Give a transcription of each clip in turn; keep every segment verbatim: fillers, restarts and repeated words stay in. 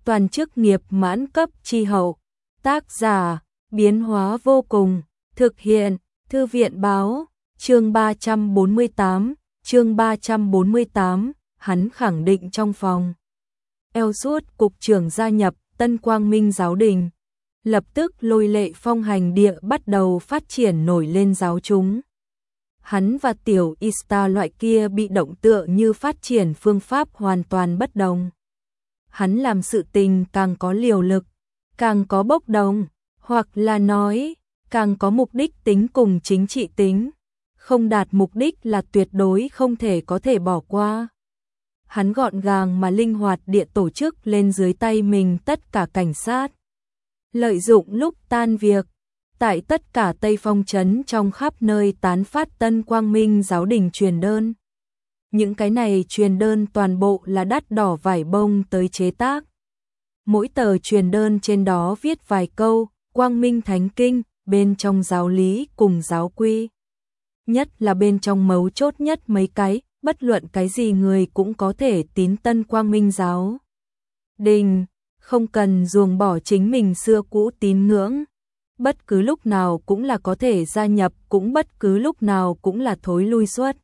toàn chức nghiệp mãn cấp chi hậu. Tác giả, biến hóa vô cùng, thực hiện, Thư viện báo, chương ba trăm bốn mươi tám, chương ba trăm bốn mươi tám, hắn khẳng định trong phòng. Eo suốt cục trưởng gia nhập Tân Quang Minh giáo đình, lập tức lôi lệ phong hành địa bắt đầu phát triển nổi lên giáo chúng. Hắn và tiểu Ista loại kia bị động tựa như phát triển phương pháp hoàn toàn bất đồng. Hắn làm sự tình càng có liều lực, càng có bốc đồng, hoặc là nói, càng có mục đích tính cùng chính trị tính. Không đạt mục đích là tuyệt đối không thể có thể bỏ qua. Hắn gọn gàng mà linh hoạt địa tổ chức lên dưới tay mình tất cả cảnh sát. Lợi dụng lúc tan việc, tại tất cả Tây Phong trấn trong khắp nơi tán phát Tân Quang Minh giáo đình truyền đơn. Những cái này truyền đơn toàn bộ là đắt đỏ vải bông tới chế tác. Mỗi tờ truyền đơn trên đó viết vài câu, Quang Minh Thánh Kinh, bên trong giáo lý cùng giáo quy. Nhất là bên trong mấu chốt nhất mấy cái, bất luận cái gì người cũng có thể tín Tân Quang Minh giáo đình, không cần ruồng bỏ chính mình xưa cũ tín ngưỡng. Bất cứ lúc nào cũng là có thể gia nhập, cũng bất cứ lúc nào cũng là thối lui suốt.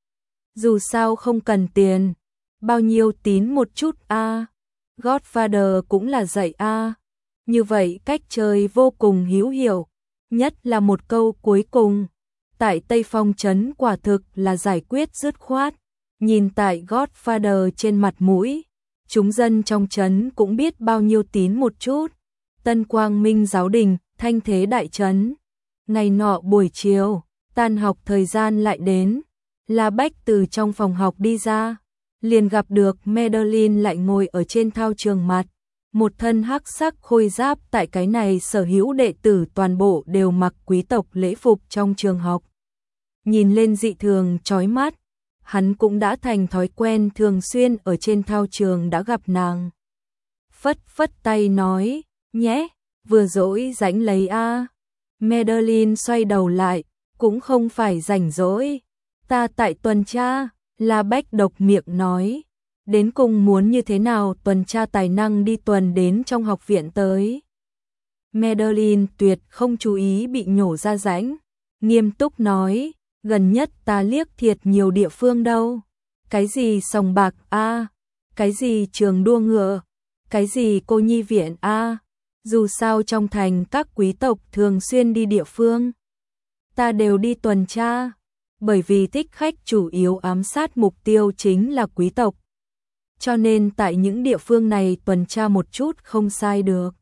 Dù sao không cần tiền, bao nhiêu tín một chút a. À. Godfather cũng là dạy a. À. Như vậy cách chơi vô cùng hữu hiệu, nhất là một câu cuối cùng. Tại Tây Phong trấn quả thực là giải quyết dứt khoát. Nhìn tại Godfather trên mặt mũi, chúng dân trong trấn cũng biết bao nhiêu tín một chút. Tân Quang Minh giáo đình, thanh thế đại trấn. Ngày nọ buổi chiều, tan học thời gian lại đến. La Bách từ trong phòng học đi ra, liền gặp được Madeline lại ngồi ở trên thao trường mặt. Một thân hắc sắc khôi giáp, tại cái này sở hữu đệ tử toàn bộ đều mặc quý tộc lễ phục trong trường học. Nhìn lên dị thường chói mắt, hắn cũng đã thành thói quen thường xuyên ở trên thao trường đã gặp nàng. Phất phất tay nói, nhé, vừa dỗi rảnh lấy a. À. Madeline xoay đầu lại, cũng không phải rảnh rỗi, ta tại tuần tra. La Bách độc miệng nói, đến cùng muốn như thế nào tuần tra tài năng đi tuần đến trong học viện tới. Madeline tuyệt không chú ý bị nhổ ra rãnh, nghiêm túc nói, gần nhất ta liếc thiệt nhiều địa phương đâu. Cái gì sòng bạc a, à, cái gì trường đua ngựa, cái gì cô nhi viện a, à. Dù sao trong thành các quý tộc thường xuyên đi địa phương, ta đều đi tuần tra, bởi vì thích khách chủ yếu ám sát mục tiêu chính là quý tộc. Cho nên tại những địa phương này tuần tra một chút không sai được.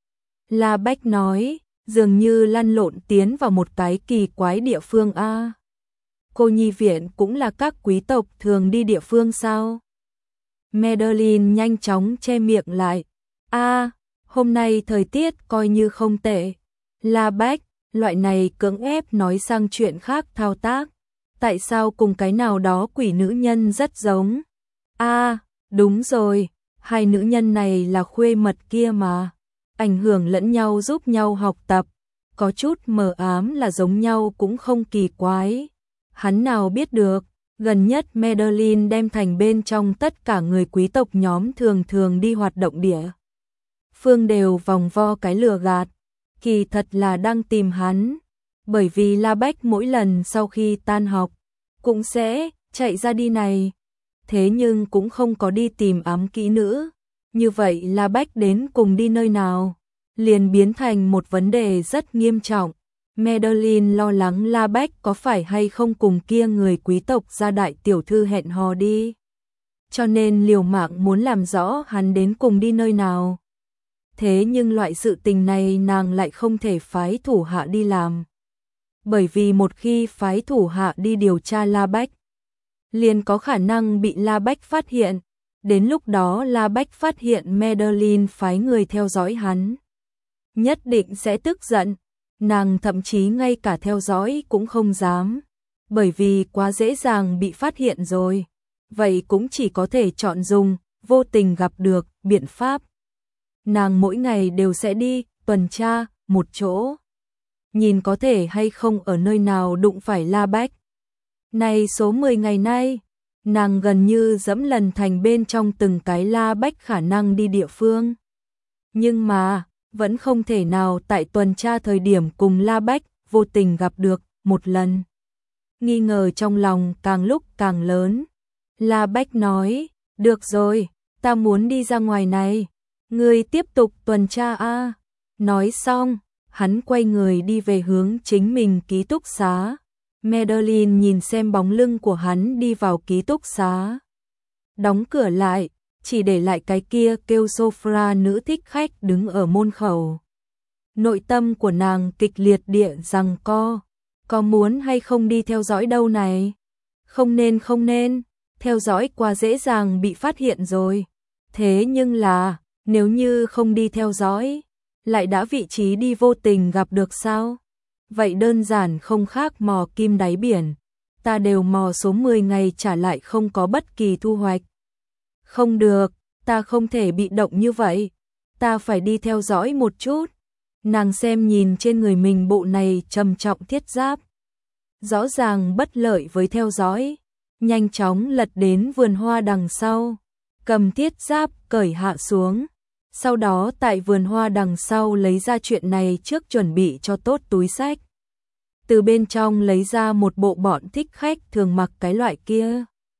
La Bách nói, dường như lăn lộn tiến vào một cái kỳ quái địa phương a. À. Cô nhi viện cũng là các quý tộc thường đi địa phương sao? Madeline nhanh chóng che miệng lại. A, à, hôm nay thời tiết coi như không tệ. La Bách, loại này cưỡng ép nói sang chuyện khác thao tác. Tại sao cùng cái nào đó quỷ nữ nhân rất giống? A, à, đúng rồi, hai nữ nhân này là khuê mật kia mà. Ảnh hưởng lẫn nhau giúp nhau học tập. Có chút mờ ám là giống nhau cũng không kỳ quái. Hắn nào biết được, gần nhất Madeline đem thành bên trong tất cả người quý tộc nhóm thường thường đi hoạt động địa phương đều vòng vo cái lừa gạt, kỳ thật là đang tìm hắn, bởi vì La Bách mỗi lần sau khi tan học cũng sẽ chạy ra đi này, thế nhưng cũng không có đi tìm ám kỹ nữ, như vậy La Bách đến cùng đi nơi nào, liền biến thành một vấn đề rất nghiêm trọng. Madeline lo lắng La Bách có phải hay không cùng kia người quý tộc gia đại tiểu thư hẹn hò đi. Cho nên liều mạng muốn làm rõ hắn đến cùng đi nơi nào. Thế nhưng loại sự tình này nàng lại không thể phái thủ hạ đi làm. Bởi vì một khi phái thủ hạ đi điều tra La Bách, liền có khả năng bị La Bách phát hiện. Đến lúc đó La Bách phát hiện Madeline phái người theo dõi hắn, nhất định sẽ tức giận. Nàng thậm chí ngay cả theo dõi cũng không dám, bởi vì quá dễ dàng bị phát hiện rồi. Vậy cũng chỉ có thể chọn dùng vô tình gặp được biện pháp. Nàng mỗi ngày đều sẽ đi tuần tra một chỗ, nhìn có thể hay không ở nơi nào đụng phải La Bách. Này số mười ngày nay, nàng gần như dẫm lần thành bên trong từng cái La Bách khả năng đi địa phương. Nhưng mà, vẫn không thể nào tại tuần tra thời điểm cùng La Bách vô tình gặp được một lần. Nghi ngờ trong lòng càng lúc càng lớn. La Bách nói, được rồi, ta muốn đi ra ngoài này. Ngươi tiếp tục tuần tra a. Nói xong, hắn quay người đi về hướng chính mình ký túc xá. Madeline nhìn xem bóng lưng của hắn đi vào ký túc xá. Đóng cửa lại, chỉ để lại cái kia kêu Sophia nữ thích khách đứng ở môn khẩu. Nội tâm của nàng kịch liệt địa giằng co. Có muốn hay không đi theo dõi đâu này? Không nên không nên, theo dõi quá dễ dàng bị phát hiện rồi. Thế nhưng là, nếu như không đi theo dõi, lại đã vị trí đi vô tình gặp được sao? Vậy đơn giản không khác mò kim đáy biển. Ta đều mò số mười ngày trả lại không có bất kỳ thu hoạch. Không được, ta không thể bị động như vậy. Ta phải đi theo dõi một chút. Nàng xem nhìn trên người mình bộ này trầm trọng thiết giáp. Rõ ràng bất lợi với theo dõi. Nhanh chóng lật đến vườn hoa đằng sau. Cầm thiết giáp cởi hạ xuống. Sau đó tại vườn hoa đằng sau lấy ra chuyện này trước chuẩn bị cho tốt túi sách. Từ bên trong lấy ra một bộ bọn thích khách thường mặc cái loại kia.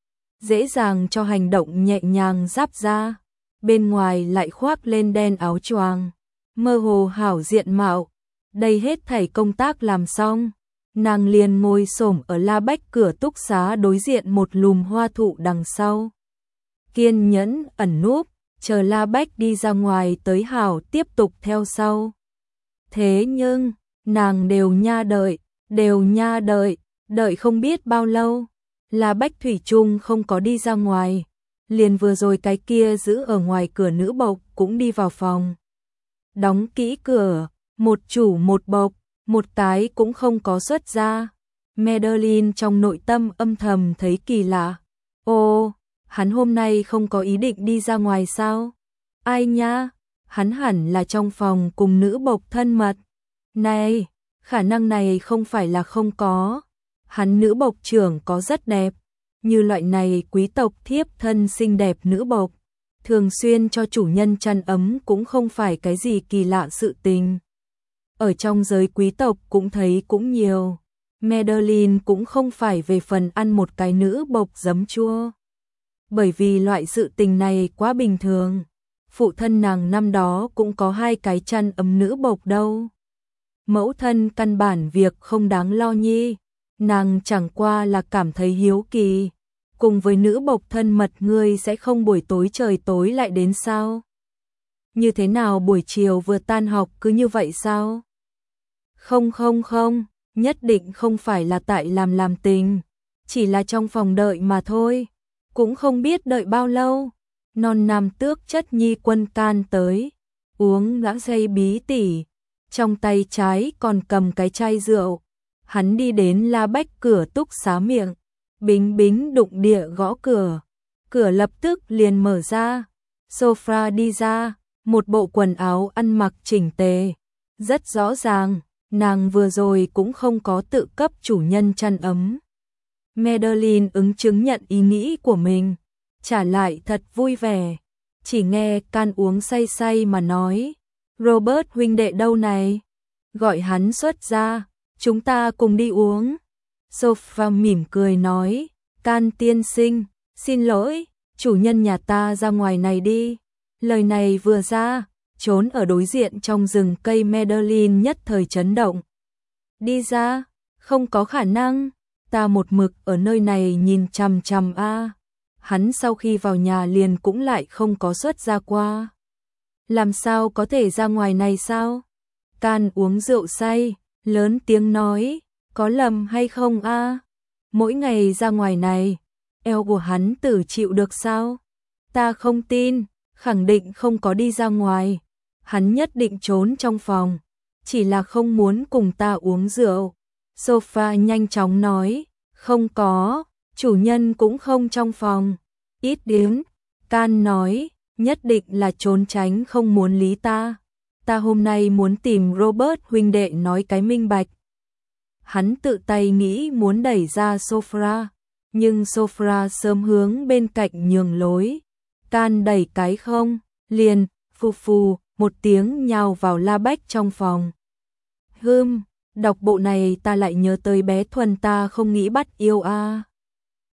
Dễ dàng cho hành động nhẹ nhàng giáp ra. Bên ngoài lại khoác lên đen áo choàng. Mơ hồ hảo diện mạo. Đây hết thảy công tác làm xong. Nàng liền ngồi xổm ở La Bách cửa túc xá đối diện một lùm hoa thụ đằng sau. Kiên nhẫn ẩn núp, chờ La Bách đi ra ngoài tới hảo tiếp tục theo sau. Thế nhưng, nàng đều nha đợi, đều nha đợi, đợi không biết bao lâu. La Bách thủy chung không có đi ra ngoài. Liền vừa rồi cái kia giữ ở ngoài cửa nữ bộc cũng đi vào phòng. Đóng kỹ cửa, một chủ một bộc, một cái cũng không có xuất ra. Madeline trong nội tâm âm thầm thấy kỳ lạ. Ô, hắn hôm nay không có ý định đi ra ngoài sao? Ai nha, hắn hẳn là trong phòng cùng nữ bộc thân mật. Này, khả năng này không phải là không có. Hắn nữ bộc trưởng có rất đẹp. Như loại này quý tộc thiếp thân xinh đẹp nữ bộc. Thường xuyên cho chủ nhân chăn ấm cũng không phải cái gì kỳ lạ sự tình. Ở trong giới quý tộc cũng thấy cũng nhiều. Madeline cũng không phải về phần ăn một cái nữ bộc giấm chua. Bởi vì loại sự tình này quá bình thường. Phụ thân nàng năm đó cũng có hai cái chăn ấm nữ bộc đâu. Mẫu thân căn bản việc không đáng lo nhi. Nàng chẳng qua là cảm thấy hiếu kỳ. Cùng với nữ bộc thân mật ngươi sẽ không buổi tối trời tối lại đến sao? Như thế nào buổi chiều vừa tan học cứ như vậy sao? Không không không, nhất định không phải là tại làm làm tình. Chỉ là trong phòng đợi mà thôi. Cũng không biết đợi bao lâu. Non nam tước chất nhi quân can tới. Uống ngã dây bí tỉ. Trong tay trái còn cầm cái chai rượu. Hắn đi đến La Bách cửa túc xá miệng. Bính bính đụng địa gõ cửa. Cửa lập tức liền mở ra. Sophia đi ra. Một bộ quần áo ăn mặc chỉnh tề. Rất rõ ràng, nàng vừa rồi cũng không có tự cấp chủ nhân chăn ấm. Madeline ứng chứng nhận ý nghĩ của mình. Trả lại thật vui vẻ. Chỉ nghe can uống say say mà nói. Robert huynh đệ đâu này? Gọi hắn xuất ra. Chúng ta cùng đi uống. Sophia mỉm cười nói. Can tiên sinh, xin lỗi, chủ nhân nhà ta ra ngoài này đi. Lời này vừa ra, trốn ở đối diện trong rừng cây Madeline nhất thời chấn động. Đi ra, không có khả năng, ta một mực ở nơi này nhìn chằm chằm a. Hắn sau khi vào nhà liền cũng lại không có xuất ra qua. Làm sao có thể ra ngoài này sao? Can uống rượu say, lớn tiếng nói, có lầm hay không a? Mỗi ngày ra ngoài này, eo của hắn tử chịu được sao? Ta không tin, khẳng định không có đi ra ngoài. Hắn nhất định trốn trong phòng, chỉ là không muốn cùng ta uống rượu. Sophia nhanh chóng nói, không có, chủ nhân cũng không trong phòng. Ít đến, Can nói, nhất định là trốn tránh không muốn lý ta. Ta hôm nay muốn tìm Robert huynh đệ nói cái minh bạch. Hắn tự tay nghĩ muốn đẩy ra Sophia, nhưng Sophia sớm hướng bên cạnh nhường lối. Can đẩy cái không, liền, phù phù, một tiếng nhào vào La Bách trong phòng. Hưm, đọc bộ này ta lại nhớ tới bé Thuần ta không nghĩ bắt yêu a. À.